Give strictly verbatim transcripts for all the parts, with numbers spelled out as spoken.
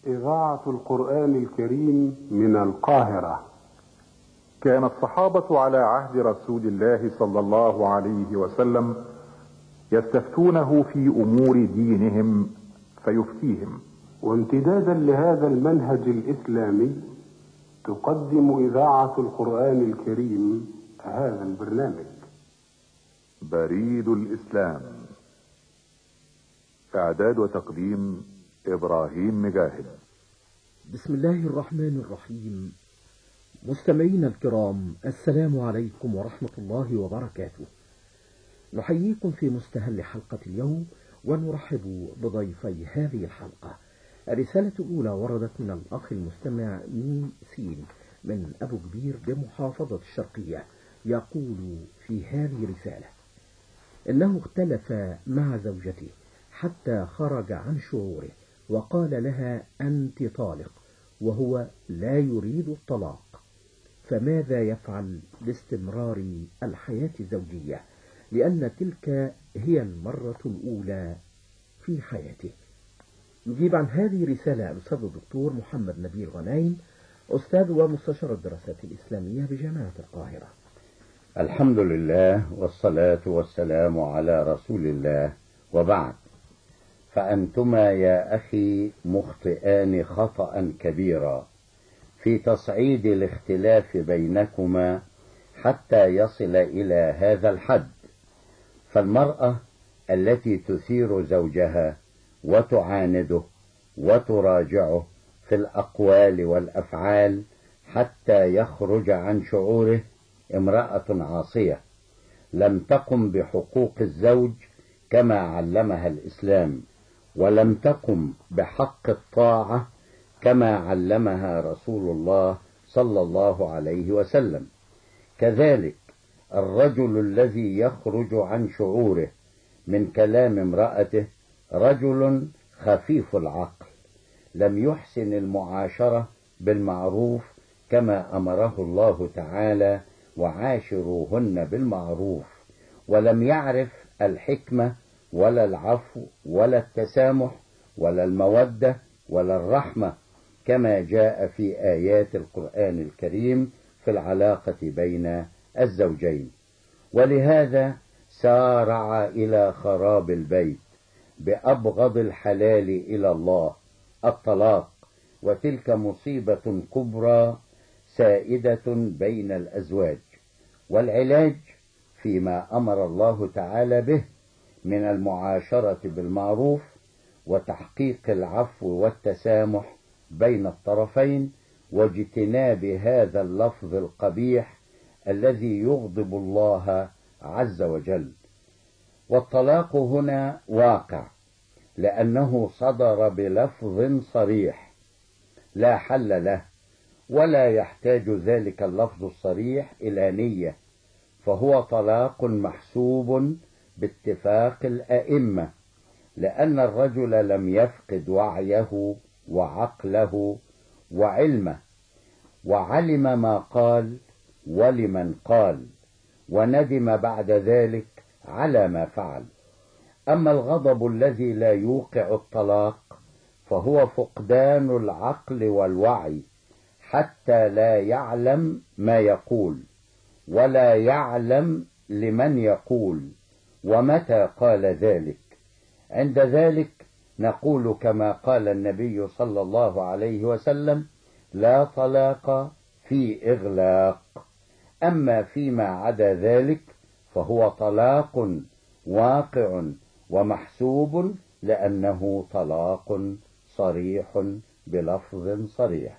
إذاعة القرآن الكريم من القاهرة. كان الصحابة على عهد رسول الله صلى الله عليه وسلم يستفتونه في أمور دينهم فيفتيهم. وامتدادا لهذا المنهج الإسلامي تقدم إذاعة القرآن الكريم هذا البرنامج. بريد الإسلام. إعداد وتقديم إبراهيم مجاهد. بسم الله الرحمن الرحيم. مستمعينا الكرام، السلام عليكم ورحمة الله وبركاته. نحييكم في مستهل حلقة اليوم ونرحب بضيفي هذه الحلقة. الرسالة الأولى وردت من الأخ المستمع ميم سين من أبو كبير بمحافظة الشرقية، يقول في هذه رسالة: إنه اختلف مع زوجته حتى خرج عن شعوره وقال لها أنت طالق، وهو لا يريد الطلاق، فماذا يفعل لاستمرار الحياة الزوجية، لأن تلك هي المرة الأولى في حياته؟ يجيب عن هذه الرسالة الأستاذ الدكتور محمد نبيل غنايم، أستاذ ومستشار الدراسات الإسلامية بجامعة القاهرة. الحمد لله والصلاة والسلام على رسول الله، وبعد، فأنتما يا أخي مخطئان خطأ كبيرا في تصعيد الاختلاف بينكما حتى يصل إلى هذا الحد. فالمرأة التي تثير زوجها وتعانده وتراجعه في الأقوال والأفعال حتى يخرج عن شعوره امرأة عاصية، لم تقم بحقوق الزوج كما علمها الإسلام، ولم تقم بحق الطاعة كما علمها رسول الله صلى الله عليه وسلم. كذلك الرجل الذي يخرج عن شعوره من كلام امرأته رجل خفيف العقل، لم يحسن المعاشرة بالمعروف كما أمره الله تعالى: وعاشروهن بالمعروف، ولم يعرف الحكمة ولا العفو ولا التسامح ولا المودة ولا الرحمة كما جاء في آيات القرآن الكريم في العلاقة بين الزوجين. ولهذا سارع إلى خراب البيت بأبغض الحلال إلى الله، الطلاق، وتلك مصيبة كبرى سائدة بين الأزواج. والعلاج فيما أمر الله تعالى به من المعاشرة بالمعروف وتحقيق العفو والتسامح بين الطرفين، واجتناب هذا اللفظ القبيح الذي يغضب الله عز وجل. والطلاق هنا واقع لأنه صدر بلفظ صريح لا حل له، ولا يحتاج ذلك اللفظ الصريح إلى نية، فهو طلاق محسوب باتفاق الأئمة، لأن الرجل لم يفقد وعيه وعقله وعلمه، وعلم ما قال ولمن قال، وندم بعد ذلك على ما فعل. أما الغضب الذي لا يوقع الطلاق فهو فقدان العقل والوعي حتى لا يعلم ما يقول، ولا يعلم لمن يقول ومتى قال ذلك. عند ذلك نقول كما قال النبي صلى الله عليه وسلم: لا طلاق في إغلاق. أما فيما عدا ذلك فهو طلاق واقع ومحسوب، لأنه طلاق صريح بلفظ صريح.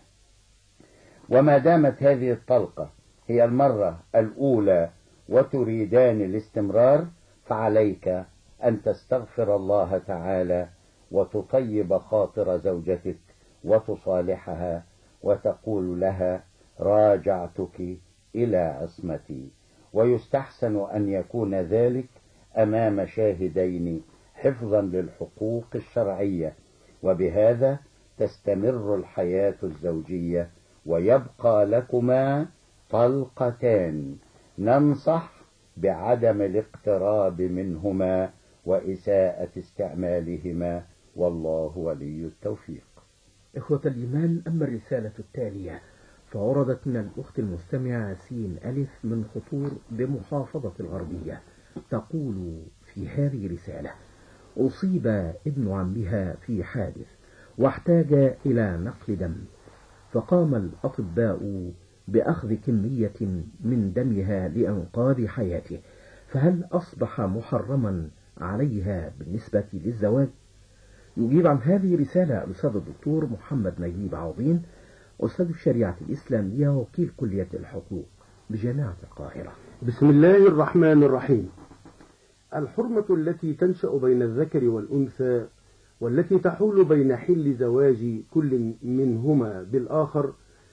وما دامت هذه الطلقة هي المرة الأولى وتريدان الاستمرار، فعليك أن تستغفر الله تعالى وتطيب خاطر زوجتك وتصالحها وتقول لها: راجعتك إلى عصمتي. ويستحسن أن يكون ذلك أمام شاهدين حفظا للحقوق الشرعية، وبهذا تستمر الحياة الزوجية ويبقى لكما طلقتان. ننصح بعدم الاقتراب منهما وإساءة استعمالهما، والله ولي التوفيق. إخوة الإيمان، أما الرسالة التالية فوردت من الأخت المستمعة سين ألف من خطور بمحافظة الغربية، تقول في هذه الرسالة: أصيب ابن عمها في حادث واحتاج إلى نقل دم، فقام الأطباء بأخذ كمية من دمها لإنقاذ حياته، فهل أصبح محرما عليها بالنسبة للزواج؟ يجيب عن هذه الرسالة الأستاذ الدكتور محمد نجيب عوضين، أستاذ الشريعة الإسلامية وكيل كلية الحقوق بجامعة القاهرة. بسم الله الرحمن الرحيم. الحرمة التي تنشأ بين الذكر والأنثى والتي تحول بين حل زواج كل منهما بالآخر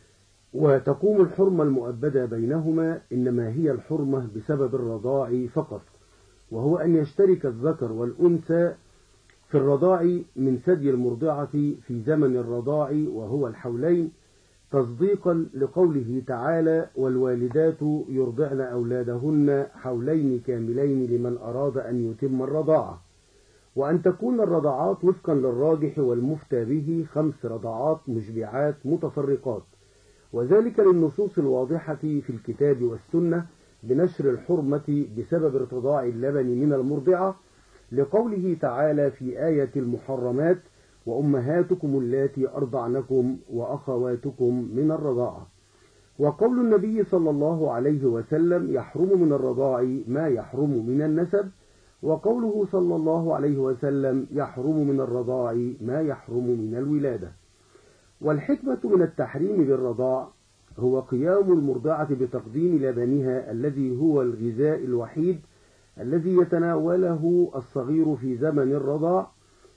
وتقوم الحرمة المؤبدة بينهما إنما هي الحرمة بسبب الرضاع فقط، وهو أن يشترك الذكر والأنثى في الرضاع من ثدي المرضعة في زمن الرضاع وهو الحولين، تصديقا لقوله تعالى: والوالدات يرضعن أولادهن حولين كاملين لمن أراد أن يتم الرضاعة، وأن تكون الرضاعات وفقا للراجح والمفتى به خمس رضاعات مشبعات متفرقات، وذلك للنصوص الواضحة في الكتاب والسنة بنشر الحرمة بسبب ارتضاع اللبن من المرضعة، لقوله تعالى في آية المحرمات: وأمهاتكم اللاتي أرضعنكم وأخواتكم من الرضاعة، وقول النبي صلى الله عليه وسلم: يحرم من الرضاع ما يحرم من النسب، وقوله صلى الله عليه وسلم: يحرم من الرضاع ما يحرم من الولادة. والحكمة من التحريم بالرضاع هو قيام المرضعة بتقديم لبنها الذي هو الغذاء الوحيد الذي يتناوله الصغير في زمن الرضاع،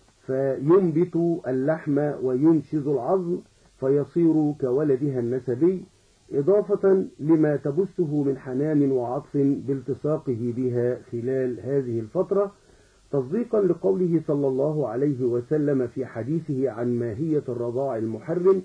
فينبت اللحم وينشز العظم فيصير كولدها النسبي، إضافة لما تبثه من حنان وعطف بالتصاقه بها خلال هذه الفترة، تصديقا لقوله صلى الله عليه وسلم في حديثه عن ماهية الرضاع المحرم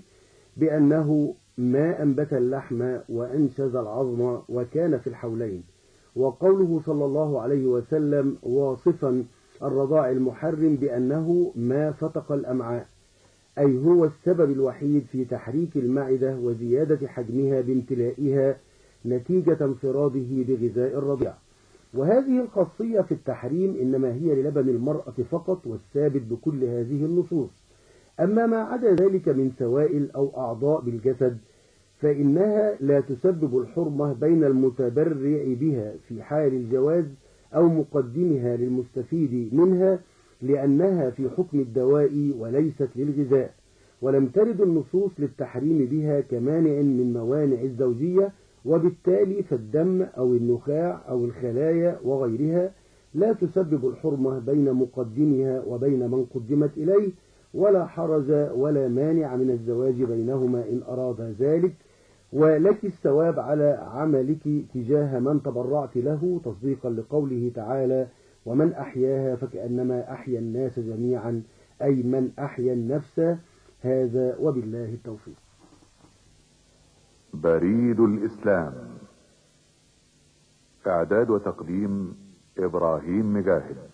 بأنه ما أنبت اللحم وأنشز العظم وكان في الحولين، وقوله صلى الله عليه وسلم واصفا الرضاع المحرم بأنه ما فتق الأمعاء، أي هو السبب الوحيد في تحريك المعدة وزيادة حجمها بامتلائها نتيجة انفراده بغذاء الرضيع. وهذه الخاصية في التحريم إنما هي للبن المرأة فقط والثابت بكل هذه النصوص. أما ما عدا ذلك من سوائل أو أعضاء بالجسد فإنها لا تسبب الحرمة بين المتبرع بها في حال الجواز أو مقدمها للمستفيد منها، لأنها في حكم الدواء وليست للغذاء، ولم ترد النصوص للتحريم بها كمانع من موانع الزوجية، وبالتالي فالدم أو النخاع أو الخلايا وغيرها لا تسبب الحرمة بين مقدمها وبين من قدمت إليه، ولا حرج ولا مانع من الزواج بينهما إن أراد ذلك، ولك الثواب على عملك تجاه من تبرعت له، تصديقا لقوله تعالى: ومن أحياها فكأنما أحيا الناس جميعا، أي من أحيا النفس. هذا وبالله التوفيق. بريد الإسلام، إعداد وتقديم إبراهيم مجاهد.